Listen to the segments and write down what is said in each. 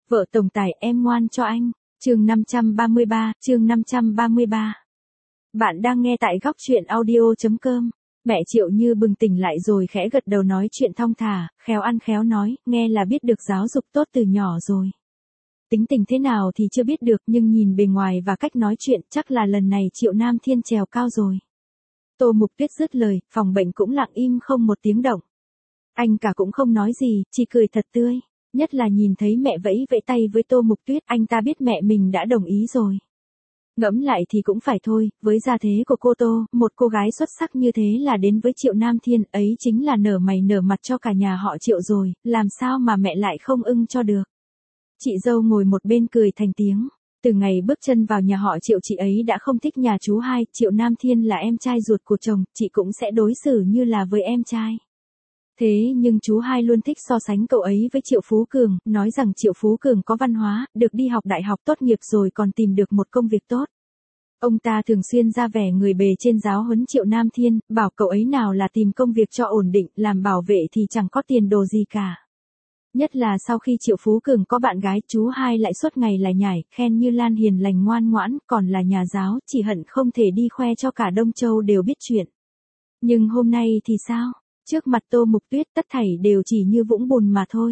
Vợ tổng tài em ngoan cho anh. Chương 533. Bạn đang nghe tại góc truyện audio.com. Mẹ Triệu Như bừng tỉnh lại rồi khẽ gật đầu nói chuyện thong thả, khéo ăn khéo nói, nghe là biết được giáo dục tốt từ nhỏ rồi. Tính tình thế nào thì chưa biết được, nhưng nhìn bề ngoài và cách nói chuyện chắc là lần này Triệu Nam Thiên trèo cao rồi. Tô Mục Tuyết dứt lời, phòng bệnh cũng lặng im không một tiếng động. Anh cả cũng không nói gì, chỉ cười thật tươi. Nhất là nhìn thấy mẹ vẫy vẫy tay với Tô Mục Tuyết, anh ta biết mẹ mình đã đồng ý rồi. Ngẫm lại thì cũng phải thôi, với gia thế của cô Tô, một cô gái xuất sắc như thế là đến với Triệu Nam Thiên, ấy chính là nở mày nở mặt cho cả nhà họ Triệu rồi, làm sao mà mẹ lại không ưng cho được. Chị dâu ngồi một bên cười thành tiếng. Từ ngày bước chân vào nhà họ Triệu chị ấy đã không thích nhà chú hai, Triệu Nam Thiên là em trai ruột của chồng, chị cũng sẽ đối xử như là với em trai. Thế nhưng chú hai luôn thích so sánh cậu ấy với Triệu Phú Cường, nói rằng Triệu Phú Cường có văn hóa, được đi học đại học tốt nghiệp rồi còn tìm được một công việc tốt. Ông ta thường xuyên ra vẻ người bề trên giáo huấn Triệu Nam Thiên, bảo cậu ấy nào là tìm công việc cho ổn định, làm bảo vệ thì chẳng có tiền đồ gì cả. Nhất là sau khi Triệu Phú Cường có bạn gái, chú hai lại suốt ngày lại nhảy, khen như Lan hiền lành ngoan ngoãn, còn là nhà giáo, chỉ hận không thể đi khoe cho cả Đông Châu đều biết chuyện. Nhưng hôm nay thì sao? Trước mặt Tô Mục Tuyết tất thảy đều chỉ như vũng bùn mà thôi.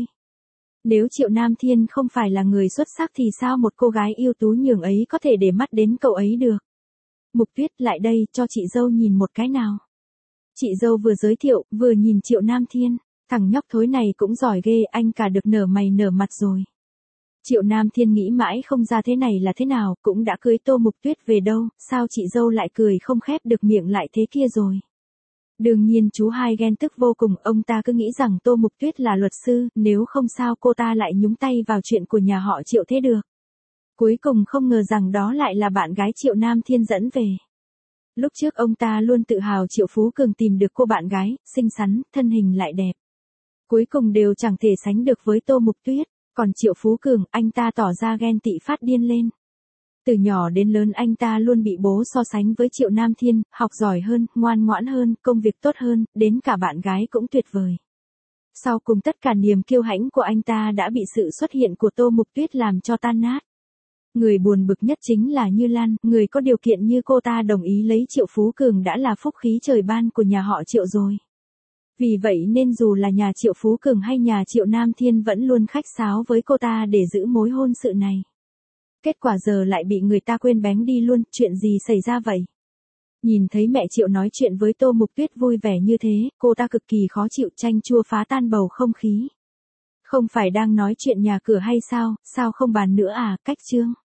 Nếu Triệu Nam Thiên không phải là người xuất sắc thì sao một cô gái ưu tú nhường ấy có thể để mắt đến cậu ấy được? Mục Tuyết lại đây, cho chị dâu nhìn một cái nào. Chị dâu vừa giới thiệu, vừa nhìn Triệu Nam Thiên. Thằng nhóc thối này cũng giỏi ghê, anh cả được nở mày nở mặt rồi. Triệu Nam Thiên nghĩ mãi không ra thế này là thế nào, cũng đã cưới Tô Mục Tuyết về đâu, sao chị dâu lại cười không khép được miệng lại thế kia rồi. Đương nhiên chú hai ghen tức vô cùng, ông ta cứ nghĩ rằng Tô Mục Tuyết là luật sư, nếu không sao cô ta lại nhúng tay vào chuyện của nhà họ Triệu thế được. Cuối cùng không ngờ rằng đó lại là bạn gái Triệu Nam Thiên dẫn về. Lúc trước ông ta luôn tự hào Triệu Phú Cường tìm được cô bạn gái, xinh xắn, thân hình lại đẹp. Cuối cùng đều chẳng thể sánh được với Tô Mục Tuyết, còn Triệu Phú Cường, anh ta tỏ ra ghen tị phát điên lên. Từ nhỏ đến lớn anh ta luôn bị bố so sánh với Triệu Nam Thiên, học giỏi hơn, ngoan ngoãn hơn, công việc tốt hơn, đến cả bạn gái cũng tuyệt vời. Sau cùng tất cả niềm kiêu hãnh của anh ta đã bị sự xuất hiện của Tô Mục Tuyết làm cho tan nát. Người buồn bực nhất chính là Như Lan, người có điều kiện như cô ta đồng ý lấy Triệu Phú Cường đã là phúc khí trời ban của nhà họ Triệu rồi. Vì vậy nên dù là nhà Triệu Phú Cường hay nhà Triệu Nam Thiên vẫn luôn khách sáo với cô ta để giữ mối hôn sự này. Kết quả giờ lại bị người ta quên bén đi luôn, chuyện gì xảy ra vậy? Nhìn thấy mẹ Triệu nói chuyện với Tô Mục Tuyết vui vẻ như thế, cô ta cực kỳ khó chịu, chanh chua phá tan bầu không khí. Không phải đang nói chuyện nhà cửa hay sao, sao không bàn nữa à, cách chương.